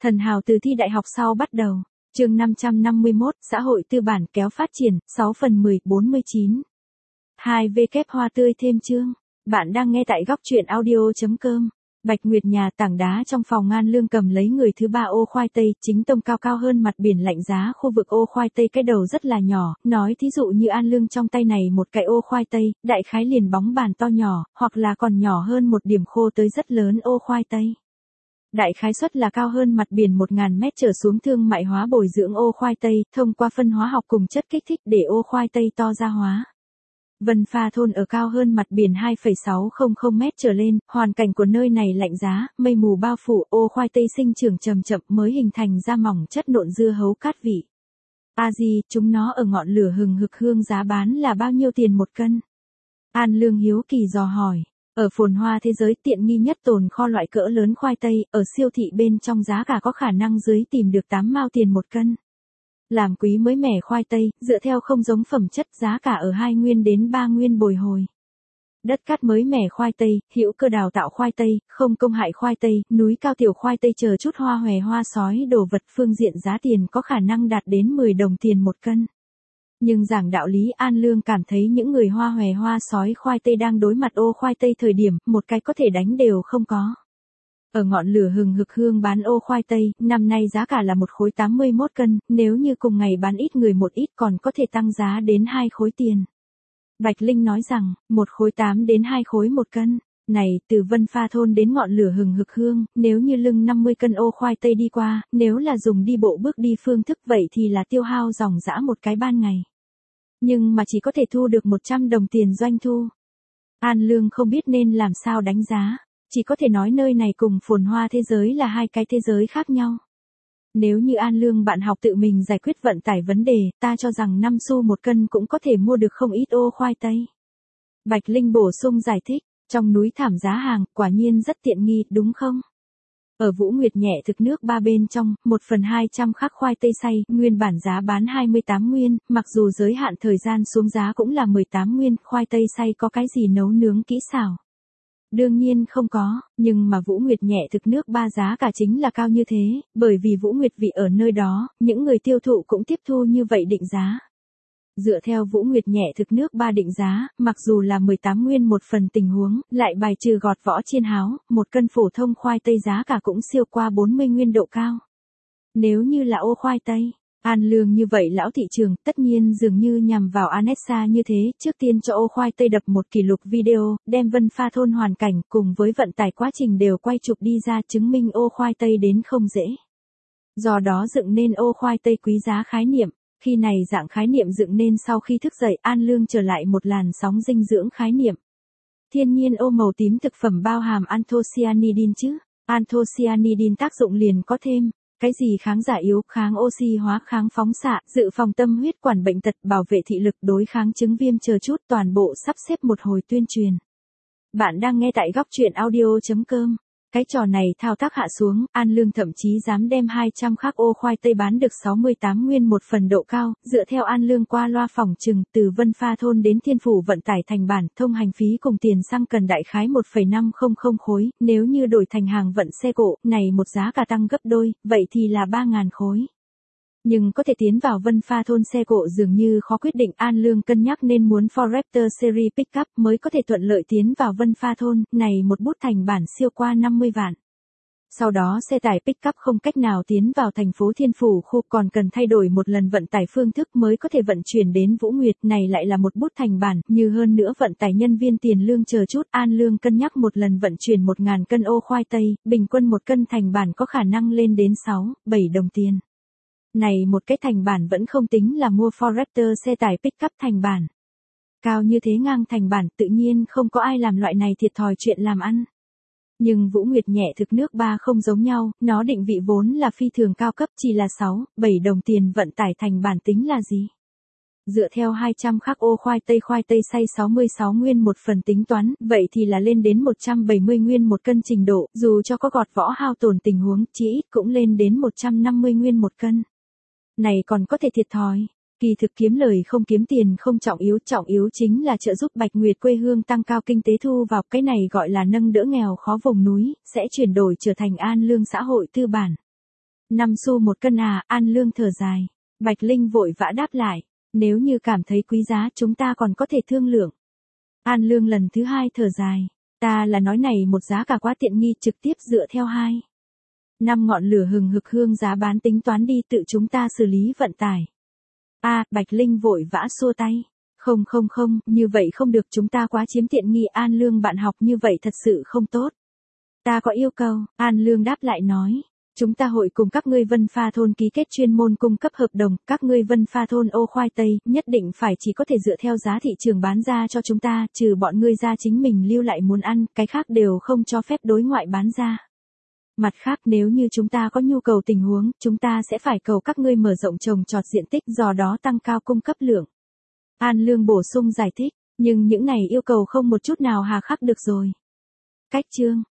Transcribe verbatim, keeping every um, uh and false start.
Thần hào từ thi đại học sau bắt đầu. Chương năm trăm năm mươi mốt, xã hội tư bản kéo phát triển, sáu phần mười, bốn mươi chín. hai W hoa tươi thêm chương. Bạn đang nghe tại góc truyện audio chấm com. Bạch Nguyệt nhà tảng đá trong phòng An Lương cầm lấy người thứ ba ô khoai tây, chính tông cao cao hơn mặt biển lạnh giá khu vực ô khoai tây cái đầu rất là nhỏ, nói thí dụ như An Lương trong tay này một cái ô khoai tây, đại khái liền bóng bàn to nhỏ, hoặc là còn nhỏ hơn một điểm khô tới rất lớn ô khoai tây. Đại khái suất là cao hơn mặt biển một nghìn mét trở xuống thương mại hóa bồi dưỡng ô khoai tây, thông qua phân hóa học cùng chất kích thích để ô khoai tây to ra hóa. Vân Pha thôn ở cao hơn mặt biển hai phẩy sáu không mét trở lên, hoàn cảnh của nơi này lạnh giá, mây mù bao phủ, ô khoai tây sinh trưởng chậm chậm mới hình thành ra mỏng chất nộn dưa hấu cát vị. A di, chúng nó ở ngọn lửa hừng hực hương giá bán là bao nhiêu tiền một cân? An Lương hiếu kỳ dò hỏi. Ở phồn hoa thế giới tiện nghi nhất tồn kho loại cỡ lớn khoai tây, ở siêu thị bên trong giá cả có khả năng dưới tìm được tám mao tiền một cân. Làm quý mới mẻ khoai tây, dựa theo không giống phẩm chất giá cả ở hai nguyên đến ba nguyên bồi hồi. Đất cát mới mẻ khoai tây, hữu cơ đào tạo khoai tây, không công hại khoai tây, núi cao tiểu khoai tây chờ chút hoa hòe hoa sói đồ vật phương diện giá tiền có khả năng đạt đến mười đồng tiền một cân. Nhưng giảng đạo lý An Lương cảm thấy những người hoa hòe hoa sói khoai tây đang đối mặt ô khoai tây thời điểm, một cái có thể đánh đều không có. Ở ngọn lửa hừng hực hương bán ô khoai tây, năm nay giá cả là một khối tám mươi mốt cân, nếu như cùng ngày bán ít người một ít còn có thể tăng giá đến hai khối tiền. Bạch Linh nói rằng, một khối tám đến hai khối một cân. Này, từ Vân Pha thôn đến ngọn lửa hừng hực hương, nếu như lưng năm mươi cân ô khoai tây đi qua, nếu là dùng đi bộ bước đi phương thức vậy thì là tiêu hao dòng dã một cái ban ngày. Nhưng mà chỉ có thể thu được một trăm đồng tiền doanh thu. An Lương không biết nên làm sao đánh giá, chỉ có thể nói nơi này cùng phồn hoa thế giới là hai cái thế giới khác nhau. Nếu như An Lương bạn học tự mình giải quyết vận tải vấn đề, ta cho rằng năm xu một cân cũng có thể mua được không ít ô khoai tây. Bạch Linh bổ sung giải thích, trong núi thảm giá hàng, quả nhiên rất tiện nghi, đúng không? Ở Vũ Nguyệt nhẹ thực nước ba bên trong, một phần hai trăm khắc khoai tây xay, nguyên bản giá bán hai mươi tám nguyên, mặc dù giới hạn thời gian xuống giá cũng là mười tám nguyên, khoai tây xay có cái gì nấu nướng kỹ xảo? Đương nhiên không có, nhưng mà Vũ Nguyệt nhẹ thực nước ba giá cả chính là cao như thế, bởi vì Vũ Nguyệt vị ở nơi đó, những người tiêu thụ cũng tiếp thu như vậy định giá. Dựa theo Vũ Nguyệt nhẹ thực nước ba định giá, mặc dù là mười tám nguyên một phần tình huống, lại bài trừ gọt vỏ chiên háo, một cân phổ thông khoai tây giá cả cũng siêu qua bốn mươi nguyên độ cao. Nếu như là ô khoai tây, An Lương như vậy lão thị trường, tất nhiên dường như nhằm vào Anessa như thế, trước tiên cho ô khoai tây đập một kỷ lục video, đem Vân Pha thôn hoàn cảnh cùng với vận tải quá trình đều quay chụp đi ra chứng minh ô khoai tây đến không dễ. Do đó dựng nên ô khoai tây quý giá khái niệm. Khi này dạng khái niệm dựng nên sau khi thức dậy An Lương trở lại một làn sóng dinh dưỡng khái niệm. Thiên nhiên ô màu tím thực phẩm bao hàm anthocyanidin chứ, anthocyanidin tác dụng liền có thêm, cái gì kháng giả yếu, kháng oxy hóa, kháng phóng xạ, dự phòng tâm huyết quản bệnh tật, bảo vệ thị lực, đối kháng chứng viêm chờ chút toàn bộ sắp xếp một hồi tuyên truyền. Bạn đang nghe tại góc truyện audio chấm com. Cái trò này thao tác hạ xuống, An Lương thậm chí dám đem hai trăm khắc ô khoai tây bán được sáu mươi tám nguyên một phần độ cao, dựa theo An Lương qua loa phòng trừng, từ Vân Pha thôn đến Thiên Phủ vận tải thành bản, thông hành phí cùng tiền xăng cần đại khái một phẩy năm không khối, nếu như đổi thành hàng vận xe cộ, này một giá cả tăng gấp đôi, vậy thì là ba nghìn khối. Nhưng có thể tiến vào Vân Pha thôn xe cộ dường như khó quyết định, An Lương cân nhắc nên muốn Ford Raptor Series Pickup mới có thể thuận lợi tiến vào Vân Pha thôn, này một bút thành bản siêu qua năm mươi vạn. Sau đó xe tải Pickup không cách nào tiến vào thành phố Thiên Phủ khu còn cần thay đổi một lần vận tải phương thức mới có thể vận chuyển đến Vũ Nguyệt, này lại là một bút thành bản, như hơn nữa vận tải nhân viên tiền lương chờ chút, An Lương cân nhắc một lần vận chuyển một nghìn cân ô khoai tây, bình quân một cân thành bản có khả năng lên đến sáu, bảy đồng tiền. Này một cái thành bản vẫn không tính là mua Ford Raptor xe tải pickup thành bản. Cao như thế ngang thành bản tự nhiên không có ai làm loại này thiệt thòi chuyện làm ăn. Nhưng Vũ Nguyệt nhẹ thực nước ba không giống nhau, nó định vị vốn là phi thường cao cấp chỉ là sáu, bảy đồng tiền vận tải thành bản tính là gì? Dựa theo hai trăm khắc ô khoai tây khoai tây xay sáu mươi sáu nguyên một phần tính toán, vậy thì là lên đến một trăm bảy mươi nguyên một cân trình độ, dù cho có gọt vỏ hao tổn tình huống, chí ít cũng lên đến một trăm năm mươi nguyên một cân. Này còn có thể thiệt thòi, kỳ thực kiếm lời không kiếm tiền không trọng yếu, trọng yếu chính là trợ giúp Bạch Nguyệt quê hương tăng cao kinh tế thu vào, cái này gọi là nâng đỡ nghèo khó vùng núi, sẽ chuyển đổi trở thành An Lương xã hội tư bản. năm xu một cân à, An Lương thở dài. Bạch Linh vội vã đáp lại. Nếu như cảm thấy quý giá chúng ta còn có thể thương lượng. An Lương lần thứ hai thở dài. Ta là nói này một giá cả quá tiện nghi trực tiếp dựa theo hai. Năm ngọn lửa hừng hực hương giá bán tính toán đi tự chúng ta xử lý vận tải. A, Bạch Linh vội vã xua tay. Không không không, như vậy không được chúng ta quá chiếm tiện nghi An Lương bạn học như vậy thật sự không tốt. Ta có yêu cầu, An Lương đáp lại nói. Chúng ta hội cùng các ngươi Vân Pha thôn ký kết chuyên môn cung cấp hợp đồng, các ngươi Vân Pha thôn ô khoai tây, nhất định phải chỉ có thể dựa theo giá thị trường bán ra cho chúng ta, trừ bọn ngươi ra chính mình lưu lại muốn ăn, cái khác đều không cho phép đối ngoại bán ra. Mặt khác nếu như chúng ta có nhu cầu tình huống, chúng ta sẽ phải cầu các ngươi mở rộng trồng trọt diện tích do đó tăng cao cung cấp lượng. An Lương bổ sung giải thích, nhưng những này yêu cầu không một chút nào hà khắc được rồi. Cách chương